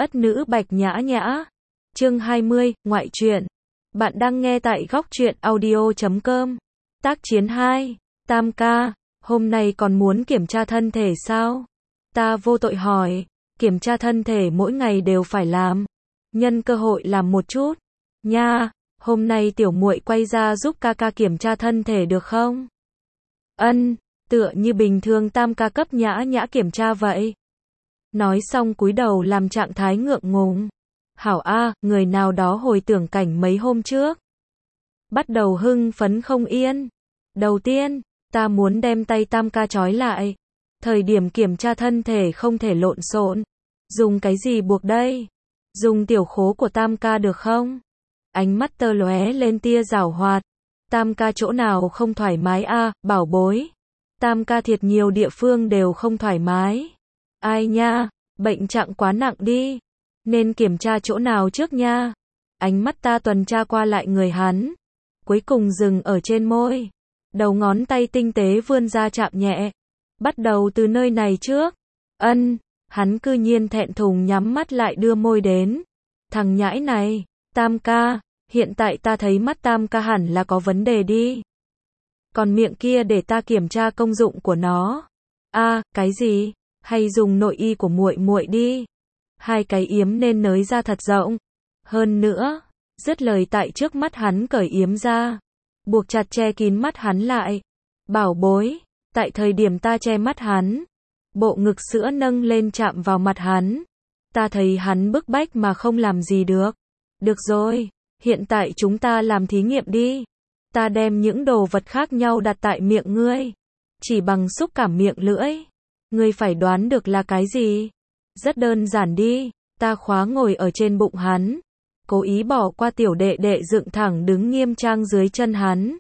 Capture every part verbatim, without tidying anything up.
Ất nữ Bạch Nhã Nhã. Chương hai mươi, ngoại truyện. Bạn đang nghe tại góc truyện audio chấm com. Tác chiến hai. Tam ca, hôm nay còn muốn kiểm tra thân thể sao? Ta vô tội hỏi, kiểm tra thân thể mỗi ngày đều phải làm. Nhân cơ hội làm một chút. Nha, hôm nay tiểu muội quay ra giúp ca ca kiểm tra thân thể được không? Ân, tựa như bình thường Tam ca cấp Nhã Nhã kiểm tra vậy. Nói xong cúi đầu làm trạng thái ngượng ngùng. Hảo a, người nào đó hồi tưởng cảnh mấy hôm trước. Bắt đầu hưng phấn không yên. Đầu tiên, ta muốn đem tay Tam ca trói lại. Thời điểm kiểm tra thân thể không thể lộn xộn. Dùng cái gì buộc đây? Dùng tiểu khố của Tam ca được không? Ánh mắt tơ lóe lên tia giảo hoạt. Tam ca chỗ nào không thoải mái a, bảo bối. Tam ca thiệt nhiều địa phương đều không thoải mái. Ai nha, bệnh trạng quá nặng đi. Nên kiểm tra chỗ nào trước nha. Ánh mắt ta tuần tra qua lại người hắn. Cuối cùng dừng ở trên môi. Đầu ngón tay tinh tế vươn ra chạm nhẹ. Bắt đầu từ nơi này trước. Ân, hắn cư nhiên thẹn thùng nhắm mắt lại đưa môi đến. Thằng nhãi này, Tam ca, hiện tại ta thấy mắt Tam ca hẳn là có vấn đề đi. Còn miệng kia để ta kiểm tra công dụng của nó. A, cái gì? Hay dùng nội y của muội muội đi. Hai cái yếm nên nới ra thật rộng. Hơn nữa, dứt lời tại trước mắt hắn cởi yếm ra, buộc chặt che kín mắt hắn lại. Bảo bối, tại thời điểm ta che mắt hắn, bộ ngực sữa nâng lên chạm vào mặt hắn. Ta thấy hắn bức bách mà không làm gì được. Được rồi, hiện tại chúng ta làm thí nghiệm đi. Ta đem những đồ vật khác nhau đặt tại miệng ngươi. Chỉ bằng xúc cảm miệng lưỡi. Ngươi phải đoán được là cái gì? Rất đơn giản đi, ta khóa ngồi ở trên bụng hắn. Cố ý bỏ qua tiểu đệ đệ dựng thẳng đứng nghiêm trang dưới chân hắn.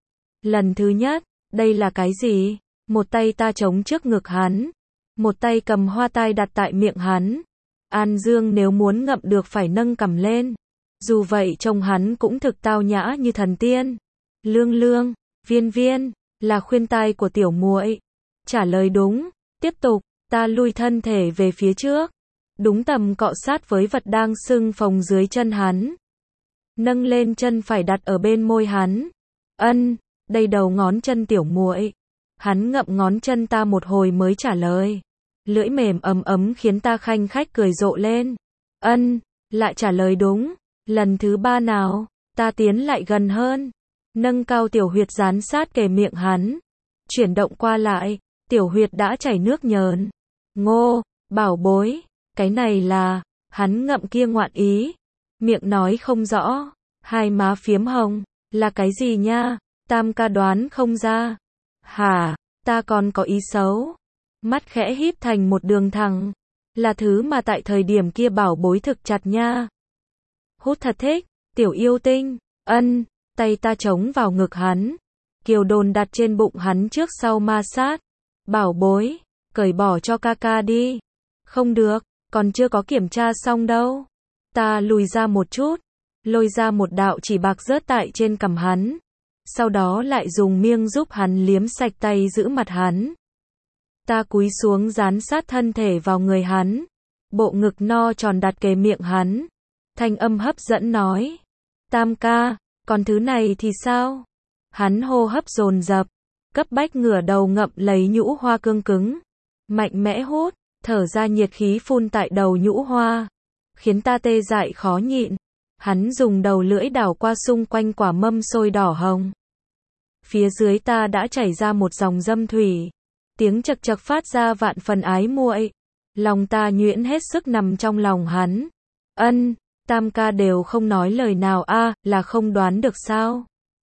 Lần thứ nhất, đây là cái gì? Một tay ta chống trước ngực hắn. Một tay cầm hoa tai đặt tại miệng hắn. An Dương nếu muốn ngậm được phải nâng cằm lên. Dù vậy trông hắn cũng thực tao nhã như thần tiên. Lương lương, viên viên, là khuyên tai của tiểu muội. Trả lời đúng. Tiếp tục, ta lui thân thể về phía trước. Đúng tầm cọ sát với vật đang sưng phồng dưới chân hắn. Nâng lên chân phải đặt ở bên môi hắn. Ân, đây đầu ngón chân tiểu muội. Hắn ngậm ngón chân ta một hồi mới trả lời. Lưỡi mềm ấm ấm khiến ta khanh khách cười rộ lên. Ân, lại trả lời đúng. Lần thứ ba nào, ta tiến lại gần hơn. Nâng cao tiểu huyệt dán sát kề miệng hắn. Chuyển động qua lại. Tiểu huyệt đã chảy nước nhờn. Ngô, bảo bối, cái này là, hắn ngậm kia ngoạn ý. Miệng nói không rõ, hai má phiếm hồng, là cái gì nha? Tam ca đoán không ra. Hả, ta còn có ý xấu. Mắt khẽ híp thành một đường thẳng. Là thứ mà tại thời điểm kia bảo bối thực chặt nha. Hút thật thích, tiểu yêu tinh. Ân, tay ta chống vào ngực hắn. Kiều đồn đặt trên bụng hắn trước sau ma sát. Bảo bối, cởi bỏ cho ca ca đi. Không được, còn chưa có kiểm tra xong đâu. Ta lùi ra một chút, lôi ra một đạo chỉ bạc rớt tại trên cằm hắn. Sau đó lại dùng miêng giúp hắn liếm sạch tay giữ mặt hắn. Ta cúi xuống dán sát thân thể vào người hắn. Bộ ngực no tròn đặt kề miệng hắn. Thanh âm hấp dẫn nói. Tam ca, còn thứ này thì sao? Hắn hô hấp dồn dập. Cấp bách ngửa đầu ngậm lấy nhũ hoa cương cứng. Mạnh mẽ hút, thở ra nhiệt khí phun tại đầu nhũ hoa. Khiến ta tê dại khó nhịn. Hắn dùng đầu lưỡi đảo qua xung quanh quả mâm sôi đỏ hồng. Phía dưới ta đã chảy ra một dòng dâm thủy. Tiếng chật chật phát ra vạn phần ái muội. Lòng ta nhuyễn hết sức nằm trong lòng hắn. Ân, Tam ca đều không nói lời nào a, là không đoán được sao?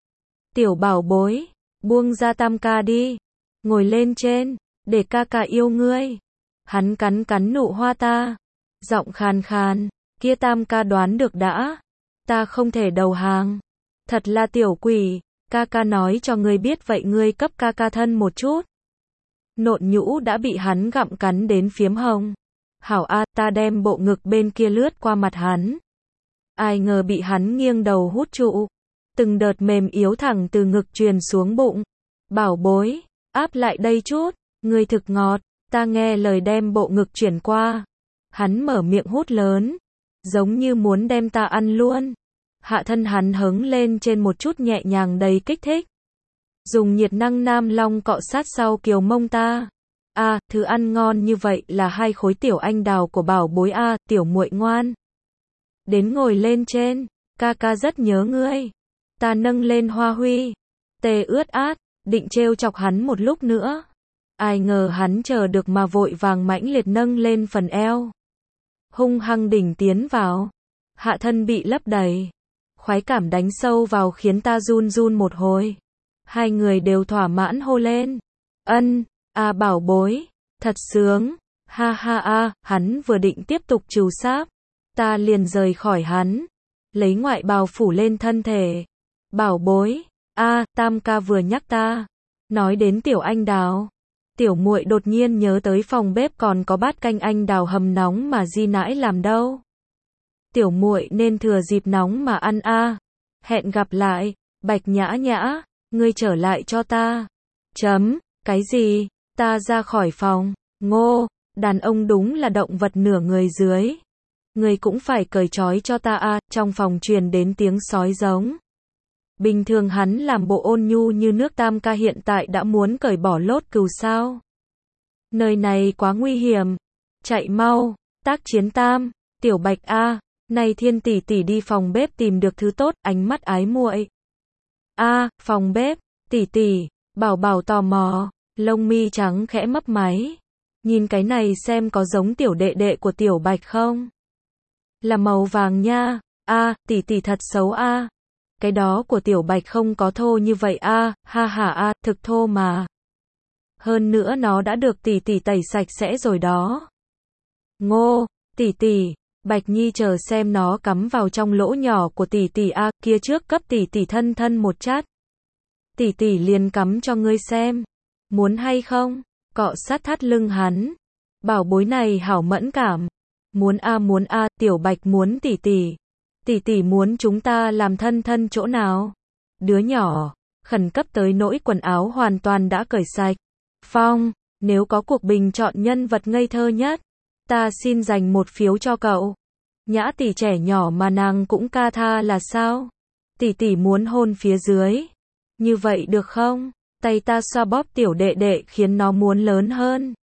Tiểu bảo bối. Buông ra Tam ca đi. Ngồi lên trên. Để ca ca yêu ngươi. Hắn cắn cắn nụ hoa ta. Giọng khàn khàn. Kia Tam ca đoán được đã. Ta không thể đầu hàng. Thật là tiểu quỷ. Ca ca nói cho ngươi biết vậy ngươi cấp ca ca thân một chút. Nộn nhũ đã bị hắn gặm cắn đến phiếm hồng. Hảo a, ta đem bộ ngực bên kia lướt qua mặt hắn. Ai ngờ bị hắn nghiêng đầu hút trụ. Từng đợt mềm yếu thẳng từ ngực truyền xuống bụng. Bảo bối, áp lại đây chút, ngươi thực ngọt. Ta nghe lời đem bộ ngực chuyển qua. Hắn mở miệng hút lớn, giống như muốn đem ta ăn luôn. Hạ thân hắn hứng lên trên một chút nhẹ nhàng đầy kích thích. Dùng nhiệt năng nam long cọ sát sau kiều mông ta. A, à, thứ ăn ngon như vậy là hai khối tiểu anh đào của bảo bối a, à, tiểu muội ngoan. Đến ngồi lên trên, ca ca rất nhớ ngươi. Ta nâng lên Hoa Huy, tê ướt át, định trêu chọc hắn một lúc nữa. Ai ngờ hắn chờ được mà vội vàng mãnh liệt nâng lên phần eo. Hung hăng đỉnh tiến vào. Hạ thân bị lấp đầy. Khoái cảm đánh sâu vào khiến ta run run một hồi. Hai người đều thỏa mãn hô lên. Ân, a à bảo bối, thật sướng. Ha ha a, hắn vừa định tiếp tục trù sáp. Ta liền rời khỏi hắn. Lấy ngoại bào phủ lên thân thể. Bảo bối, a à, tam ca vừa nhắc ta. Nói đến tiểu anh đào. Tiểu muội đột nhiên nhớ tới phòng bếp còn có bát canh anh đào hầm nóng mà di nãi làm đâu. Tiểu muội nên thừa dịp nóng mà ăn a. À. Hẹn gặp lại, Bạch Nhã Nhã, ngươi trở lại cho ta. Chấm, cái gì? Ta ra khỏi phòng. Ngô, đàn ông đúng là động vật nửa người dưới. Ngươi cũng phải cởi trói cho ta a. À. Trong phòng truyền đến tiếng sói giống. Bình thường hắn làm bộ ôn nhu như nước, tam ca hiện tại đã muốn cởi bỏ lốt cừu sao. Nơi này quá nguy hiểm. Chạy mau, tác chiến tam, tiểu Bạch a, này Thiên tỷ tỷ đi phòng bếp tìm được thứ tốt, ánh mắt ái muội. A, phòng bếp, tỷ tỷ, Bảo Bảo tò mò, lông mi trắng khẽ mấp máy. Nhìn cái này xem có giống tiểu đệ đệ của tiểu Bạch không? Là màu vàng nha. A, tỷ tỷ thật xấu a. Cái đó của tiểu Bạch không có thô như vậy a, à, ha ha a, à, thực thô mà. Hơn nữa nó đã được tỷ tỷ tẩy sạch sẽ rồi đó. Ngô, tỷ tỷ, Bạch Nhi chờ xem nó cắm vào trong lỗ nhỏ của tỷ tỷ a, à, kia trước cấp tỷ tỷ thân thân một chát. Tỷ tỷ liền cắm cho ngươi xem. Muốn hay không? Cọ sát thắt lưng hắn. Bảo bối này hảo mẫn cảm. Muốn a à, muốn a, à, tiểu Bạch muốn tỷ tỷ. Tỷ tỷ muốn chúng ta làm thân thân chỗ nào? Đứa nhỏ, khẩn cấp tới nỗi quần áo hoàn toàn đã cởi sạch. Phong, nếu có cuộc bình chọn nhân vật ngây thơ nhất, ta xin dành một phiếu cho cậu. Nhã tỷ trẻ nhỏ mà nàng cũng ca tha là sao? Tỷ tỷ muốn hôn phía dưới. Như vậy được không? Tay ta xoa bóp tiểu đệ đệ khiến nó muốn lớn hơn.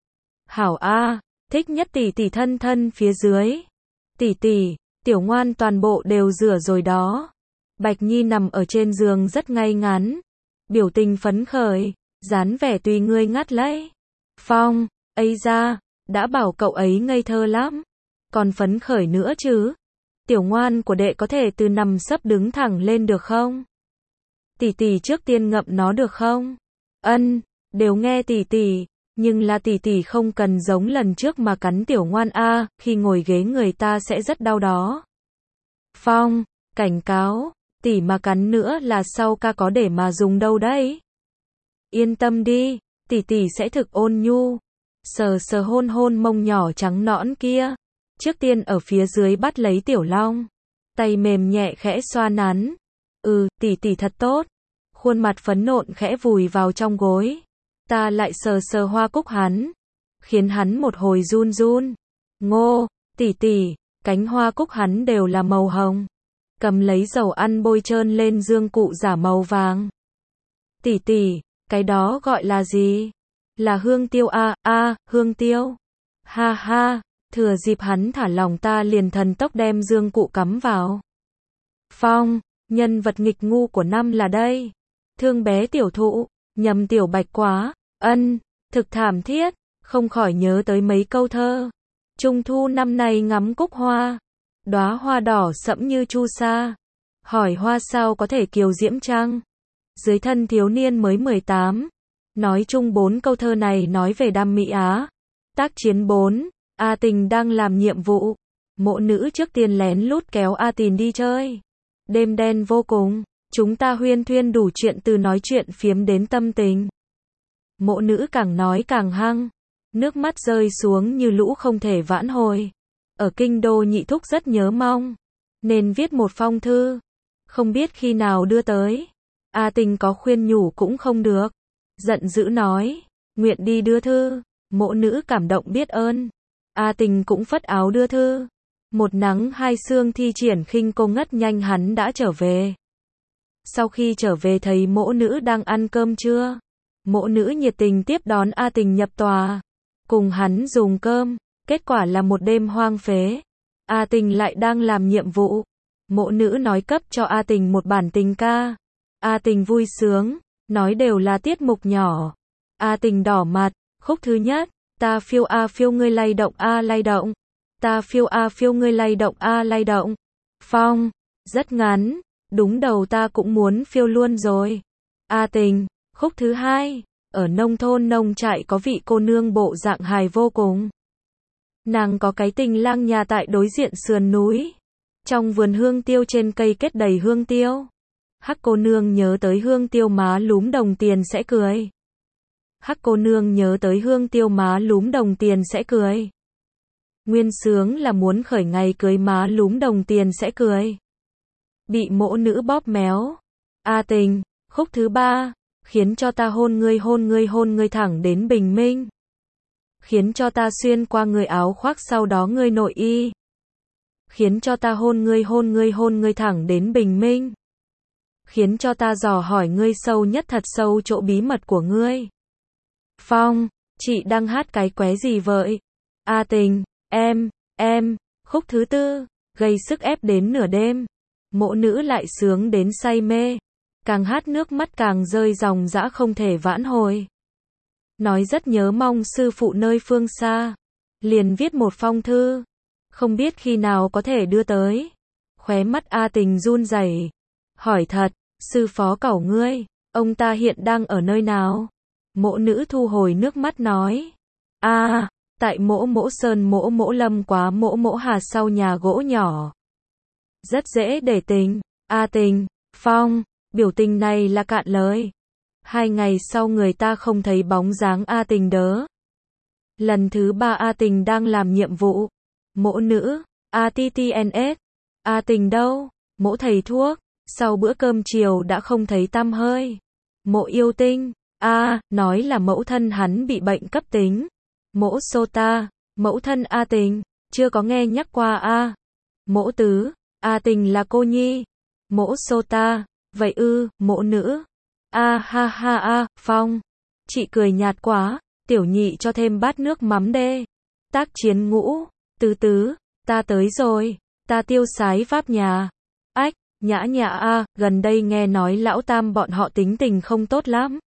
Hảo a, thích nhất tỷ tỷ thân thân phía dưới. Tỷ tỷ, tiểu ngoan toàn bộ đều rửa rồi đó. Bạch Nhi nằm ở trên giường rất ngay ngắn. Biểu tình phấn khởi, dáng vẻ tùy ngươi ngắt lấy. Phong, ấy ra, đã bảo cậu ấy ngây thơ lắm. Còn phấn khởi nữa chứ. Tiểu ngoan của đệ có thể từ nằm sấp đứng thẳng lên được không? Tỷ tỷ trước tiên ngậm nó được không? Ân, đều nghe tỷ tỷ. Nhưng là tỷ tỷ không cần giống lần trước mà cắn tiểu ngoan a, à, khi ngồi ghế người ta sẽ rất đau đó. Phong, cảnh cáo, tỷ mà cắn nữa là sau ca có để mà dùng đâu đấy. Yên tâm đi, tỷ tỷ sẽ thực ôn nhu. Sờ sờ hôn hôn mông nhỏ trắng nõn kia. Trước tiên ở phía dưới bắt lấy tiểu long. Tay mềm nhẹ khẽ xoa nắn. Ừ, tỷ tỷ thật tốt. Khuôn mặt phấn nộn khẽ vùi vào trong gối. Ta lại sờ sờ hoa cúc hắn, khiến hắn một hồi run run. Ngô, tỷ tỷ, cánh hoa cúc hắn đều là màu hồng. Cầm lấy dầu ăn bôi trơn lên dương cụ giả màu vàng. Tỷ tỷ, cái đó gọi là gì? Là hương tiêu a, a, hương tiêu. Ha ha, thừa dịp hắn thả lỏng ta liền thần tốc đem dương cụ cắm vào. Phong, nhân vật nghịch ngu của năm là đây. Thương bé tiểu thụ. Nhầm tiểu Bạch quá, ân, thực thảm thiết, không khỏi nhớ tới mấy câu thơ. Trung thu năm nay ngắm cúc hoa, đóa hoa đỏ sẫm như chu sa. Hỏi hoa sao có thể kiều diễm chăng? Dưới thân thiếu niên mới mười tám. Nói chung bốn câu thơ này nói về đam mỹ Á. Tác chiến bốn, A Tình đang làm nhiệm vụ. Mộ nữ trước tiên lén lút kéo A Tình đi chơi. Đêm đen vô cùng. Chúng ta huyên thuyên đủ chuyện từ nói chuyện phiếm đến tâm tình. Mộ nữ càng nói càng hăng. Nước mắt rơi xuống như lũ không thể vãn hồi. Ở kinh đô nhị thúc rất nhớ mong. Nên viết một phong thư. Không biết khi nào đưa tới. A Tình có khuyên nhủ cũng không được. Giận dữ nói. Nguyện đi đưa thư. Mộ nữ cảm động biết ơn. A Tình cũng phất áo đưa thư. Một nắng hai sương thi triển khinh công ngất nhanh hắn đã trở về. Sau khi trở về thấy mỗ nữ đang ăn cơm trưa. Mỗ nữ nhiệt tình tiếp đón A Tình nhập tòa. Cùng hắn dùng cơm. Kết quả là một đêm hoang phế. A Tình lại đang làm nhiệm vụ. Mỗ nữ nói cấp cho A Tình một bản tình ca. A Tình vui sướng. Nói đều là tiết mục nhỏ. A Tình đỏ mặt. Khúc thứ nhất. Ta phiêu a phiêu ngươi lay động a lay động. Ta phiêu a phiêu ngươi lay động a lay động. Phong. Rất ngắn. Đúng đầu ta cũng muốn phiêu luôn rồi. A Tình. Khúc thứ hai. Ở nông thôn nông trại có vị cô nương bộ dạng hài vô cùng. Nàng có cái tình lang nhà tại đối diện sườn núi. Trong vườn hương tiêu trên cây kết đầy hương tiêu. Hắc cô nương nhớ tới hương tiêu má lúm đồng tiền sẽ cười. Hắc cô nương nhớ tới hương tiêu má lúm đồng tiền sẽ cười. Nguyên sướng là muốn khởi ngày cưới má lúm đồng tiền sẽ cười. Bị mỗ nữ bóp méo. A Tình. Khúc thứ ba. Khiến cho ta hôn ngươi hôn ngươi hôn ngươi thẳng đến bình minh. Khiến cho ta xuyên qua người áo khoác sau đó ngươi nội y. Khiến cho ta hôn ngươi hôn ngươi hôn ngươi thẳng đến bình minh. Khiến cho ta dò hỏi ngươi sâu nhất thật sâu chỗ bí mật của ngươi. Phong. Chị đang hát cái qué gì vậy? A Tình. Em, em. Khúc thứ tư. Gây sức ép đến nửa đêm. Mỗ nữ lại sướng đến say mê. Càng hát nước mắt càng rơi ròng rã không thể vãn hồi. Nói rất nhớ mong sư phụ nơi phương xa. Liền viết một phong thư. Không biết khi nào có thể đưa tới. Khóe mắt A Tình run rẩy. Hỏi thật, sư phó cẩu ngươi, ông ta hiện đang ở nơi nào? Mỗ nữ thu hồi nước mắt nói. A, à, tại mỗ mỗ sơn mỗ mỗ lâm quá mỗ mỗ hà sau nhà gỗ nhỏ. Rất dễ để tình. A Tình. Phong. Biểu tình này là cạn lời. Hai ngày sau người ta không thấy bóng dáng A Tình đớ. Lần thứ ba A Tình đang làm nhiệm vụ. Mỗ nữ. A T T N S. A Tình đâu? Mỗ thầy thuốc. Sau bữa cơm chiều đã không thấy tăm hơi. Mộ yêu tinh. A, à, nói là mẫu thân hắn bị bệnh cấp tính. Mỗ Sota. Mẫu thân A Tình. Chưa có nghe nhắc qua A. Mỗ tứ. A Tình là cô nhi. Mỗ Sota. Vậy ư, mỗ nữ. A ha ha a, Phong. Chị cười nhạt quá. Tiểu nhị cho thêm bát nước mắm đê. Tác chiến ngũ. Tứ tứ. Ta tới rồi. Ta tiêu sái váp nhà. Ách. Nhã nhã a, gần đây nghe nói lão tam bọn họ tính tình không tốt lắm.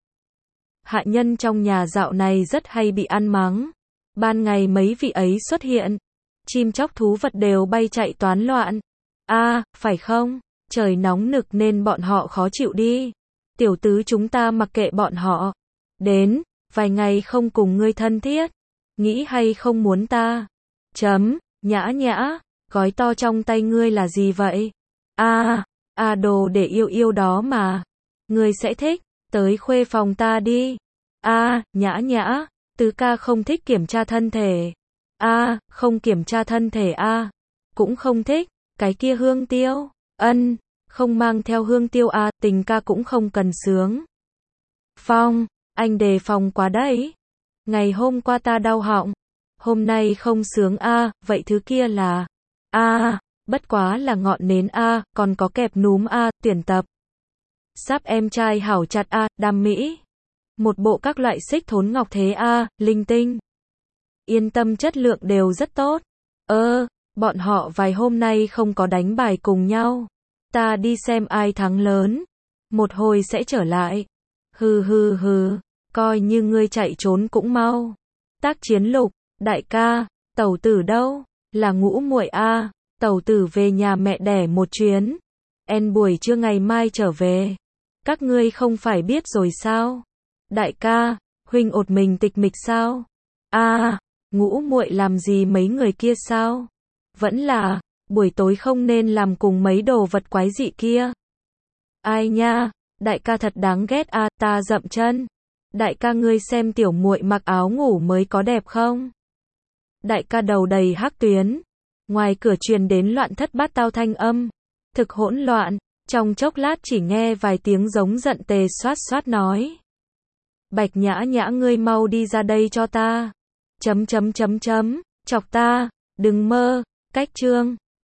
Hạ nhân trong nhà dạo này rất hay bị ăn mắng. Ban ngày mấy vị ấy xuất hiện. Chim chóc thú vật đều bay chạy toán loạn. A, à, phải không? Trời nóng nực nên bọn họ khó chịu đi. Tiểu tứ chúng ta mặc kệ bọn họ. Đến, vài ngày không cùng ngươi thân thiết. Nghĩ hay không muốn ta? Chấm, nhã nhã, gói to trong tay ngươi là gì vậy? À, à đồ để yêu yêu đó mà. Ngươi sẽ thích, tới khuê phòng ta đi. À, nhã nhã, tứ ca không thích kiểm tra thân thể. À, không kiểm tra thân thể à. Cũng không thích, cái kia hương tiêu. Ân, không mang theo hương tiêu à, tình ca cũng không cần sướng. Phong, anh đề phòng quá đấy. Ngày hôm qua ta đau họng. Hôm nay không sướng à, vậy thứ kia là. À, bất quá là ngọn nến A, còn có kẹp núm A, tuyển tập. Sáp em trai hảo chặt A, đam mỹ. Một bộ các loại xích thốn ngọc thế A, linh tinh. Yên tâm chất lượng đều rất tốt. Ơ, bọn họ vài hôm nay không có đánh bài cùng nhau. Ta đi xem ai thắng lớn. Một hồi sẽ trở lại. Hừ hừ hừ, coi như ngươi chạy trốn cũng mau. Tác chiến lục, đại ca, tẩu tử đâu? Là ngũ muội A. Tẩu tử về nhà mẹ đẻ một chuyến. En buổi trưa ngày mai trở về. Các ngươi không phải biết rồi sao? Đại ca, huynh ột mình tịch mịch sao? À, ngũ muội làm gì mấy người kia sao? Vẫn là, buổi tối không nên làm cùng mấy đồ vật quái dị kia. Ai nha, đại ca thật đáng ghét à, ta dậm chân. Đại ca ngươi xem tiểu muội mặc áo ngủ mới có đẹp không? Đại ca đầu đầy hắc tuyến. Ngoài cửa truyền đến loạn thất bát tao thanh âm. Thực hỗn loạn, trong chốc lát chỉ nghe vài tiếng giống giận tề xoát xoát nói. Bạch nhã nhã ngươi mau đi ra đây cho ta. Chấm chấm chấm chấm, chọc ta, đừng mơ, cách chương.